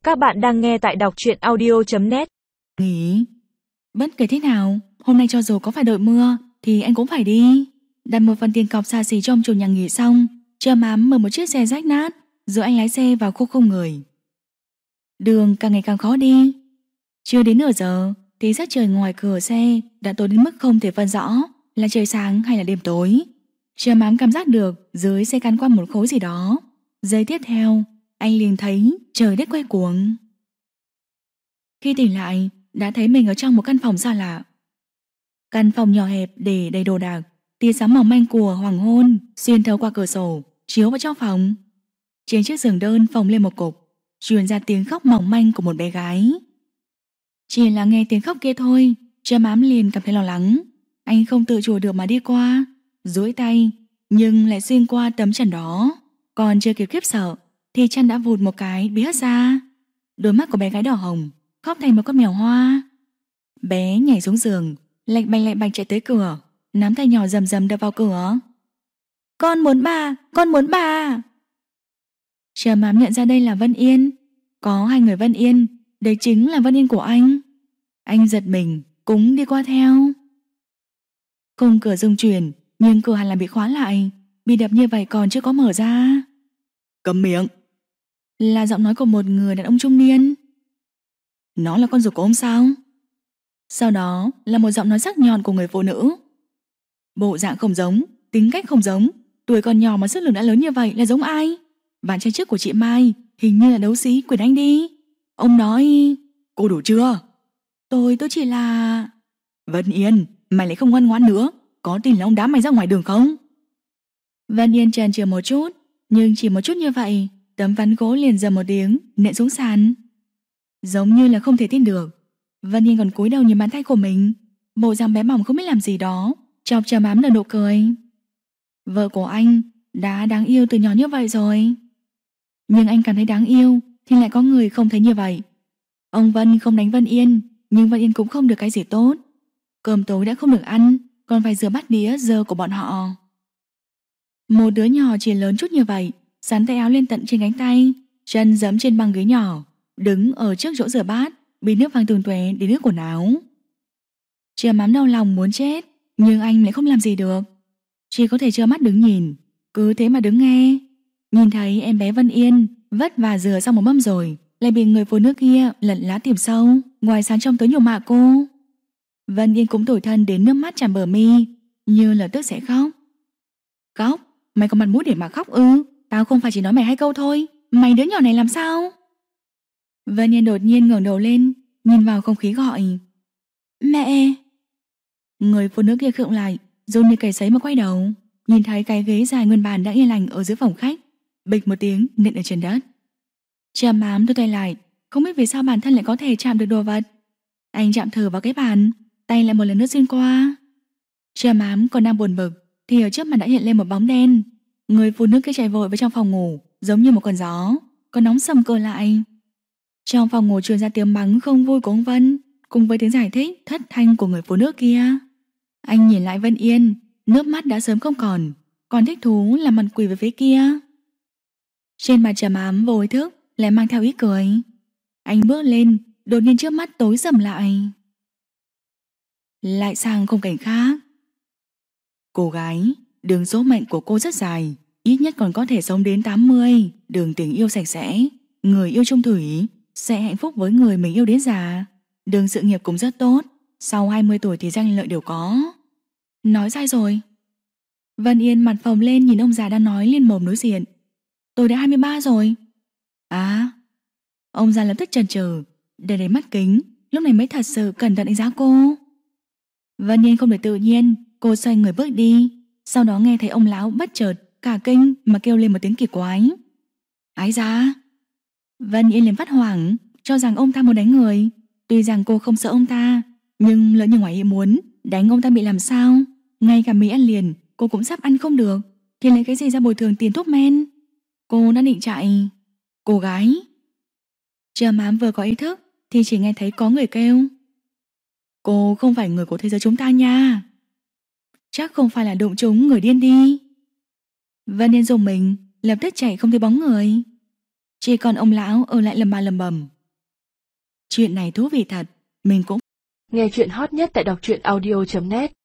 Các bạn đang nghe tại đọc truyện audio.net. Nghỉ. Bất kể thế nào, hôm nay cho dù có phải đợi mưa thì anh cũng phải đi. Đặt một phần tiền cọc xa xỉ trong chủ nhà nghỉ xong, Trâm Ám mở một chiếc xe rách nát, rồi anh lái xe vào khu không người. Đường càng ngày càng khó đi. Chưa đến nửa giờ thì sắc trời ngoài cửa xe đã tối đến mức không thể phân rõ là trời sáng hay là đêm tối. Trâm Ám cảm giác được dưới xe cắn qua một khối gì đó. Giây tiếp theo, anh liền thấy trời đất quay cuồng. Khi tỉnh lại, đã thấy mình ở trong một căn phòng xa lạ. Căn phòng nhỏ hẹp để đầy đồ đạc, tia sáng mỏng manh của hoàng hôn xuyên thấu qua cửa sổ chiếu vào trong phòng. Trên chiếc giường đơn phồng lên một cục, truyền ra tiếng khóc mỏng manh của một bé gái. Chỉ là nghe tiếng khóc kia thôi, Trâm Ám liền cảm thấy lo lắng. Anh không tự chủ được mà đi qua, duỗi tay, nhưng lại xuyên qua tấm chăn đó. Còn chưa kịp khiếp sợ thì chăn đã vụt một cái bị hất ra. Đôi mắt của bé gái đỏ hồng, khóc thành một con mèo hoa. Bé nhảy xuống giường, lạch bạch chạy tới cửa, nắm tay nhỏ rầm rầm đập vào cửa. Con muốn bà, con muốn bà. Trâm Ám nhận ra đây là Vân Yên. Có hai người Vân Yên, đây chính là Vân Yên của anh. Anh giật mình, cũng đi qua theo. Khung cửa rung chuyển, nhưng cửa hẳn là bị khóa lại. Bị đập như vậy còn chưa có mở ra. Câm miệng. Là giọng nói của một người đàn ông trung niên. Nó là con ruột của ông sao? Sau đó là một giọng nói sắc nhọn của người phụ nữ. Bộ dạng không giống, tính cách không giống, tuổi còn nhỏ mà sức lực đã lớn như vậy là giống ai? Bạn trai trước của chị Mai hình như là đấu sĩ Quyền Anh đi. Ông nói... Cô đủ chưa? Tôi chỉ là... Vân Yên, mày lại không ngoan ngoãn nữa. Có tin là ông đá mày ra ngoài đường không? Vân Yên chần chừ một chút, nhưng chỉ một chút như vậy, tấm ván gỗ liền dầm một tiếng nện xuống sàn. Giống như là không thể tin được. Vân Yên còn cúi đầu nhìn bàn tay của mình, bộ dạng bé mỏng không biết làm gì đó, chọc Trâm Ám nở nụ cười. Vợ của anh đã đáng yêu từ nhỏ như vậy rồi. Nhưng anh cảm thấy đáng yêu thì lại có người không thấy như vậy. Ông Vân không đánh Vân Yên, nhưng Vân Yên cũng không được cái gì tốt. Cơm tối đã không được ăn, còn phải rửa bát đĩa dơ của bọn họ. Một đứa nhỏ chỉ lớn chút như vậy, sắn tay áo lên tận trên cánh tay, chân giẫm trên băng ghế nhỏ, đứng ở trước chỗ rửa bát, bị nước văng tung tóe đến nước quần áo. Trâm Ám đau lòng muốn chết, nhưng anh lại không làm gì được, chỉ có thể trơ mắt đứng nhìn, cứ thế mà đứng nghe. Nhìn thấy em bé Vân Yên vất vả rửa xong một mâm rồi, lại bị người phụ nữ kia lẩn lá tìm sâu, ngoài sáng trong tới nhục mạ cô. Vân Yên cũng tủi thân đến nước mắt tràn bờ mi, như là tức sẽ khóc. Khóc? Mày có mặt mũi để mà khóc ư? Tao không phải chỉ nói mày 2 câu thôi. Mày đứa nhỏ này làm sao? Vân Yên đột nhiên ngẩng đầu lên, nhìn vào không khí gọi. Mẹ! Người phụ nữ kia khựng lại, run như cầy sấy mà quay đầu, nhìn thấy cái ghế dài nguyên bản đã yên lành ở dưới phòng khách, bịch một tiếng nện ở trên đất. Trâm Ám đưa tay lại, không biết vì sao bản thân lại có thể chạm được đồ vật. Anh chạm thử vào cái bàn, tay lại một lần nữa xuyên qua. Trâm Ám còn đang buồn bực thì ở trước mặt đã hiện lên một bóng đen. Người phụ nữ kia chạy vội vào trong phòng ngủ, giống như một con gió, có nóng sầm cơ lại. Trong phòng ngủ truyền ra tiếng mắng không vui của ông Vân, cùng với tiếng giải thích thất thanh của người phụ nữ kia. Anh nhìn lại Vân Yên, nước mắt đã sớm không còn thích thú làm mặt quỷ về phía kia. Trên mặt Trâm Ám vô ý thức lại mang theo ý cười. Anh bước lên, đột nhiên trước mắt tối sầm lại. Lại sang khung cảnh khác. Cô gái, đường số mệnh của cô rất dài, ít nhất còn có thể sống đến 80. Đường tình yêu sạch sẽ, người yêu trung thủy, sẽ hạnh phúc với người mình yêu đến già. Đường sự nghiệp cũng rất tốt, sau 20 tuổi thì danh lợi đều có. Nói sai rồi. Vân Yên mặt phồng lên nhìn ông già đang nói liên mồm đối diện. Tôi đã 23 rồi. À. Ông già lập tức chần chừ, để lấy mắt kính, lúc này mới thật sự cẩn thận đánh giá cô. Vân Yên không được tự nhiên, cô xoay người bước đi. Sau đó nghe thấy ông lão bất chợt cả kinh mà kêu lên một tiếng kỳ quái. Ái da. Vân Yên liền phát hoảng, cho rằng ông ta muốn đánh người. Tuy rằng cô không sợ ông ta, nhưng lỡ như ngoài ý muốn đánh ông ta bị làm sao? Ngay cả mì ăn liền cô cũng sắp ăn không được, thì lấy cái gì ra bồi thường tiền thuốc men? Cô đã định chạy. Cô gái. Trâm Ám vừa có ý thức thì chỉ nghe thấy có người kêu. Cô không phải người của thế giới chúng ta nha. Chắc không phải là đụng trúng người điên đi. Vân Yên dùng mình lập tức chạy không thấy bóng người, chỉ còn ông lão ở lại lầm bà lầm bầm, Chuyện này thú vị thật, mình cũng... Nghe chuyện hot nhất tại đọc truyện audio.net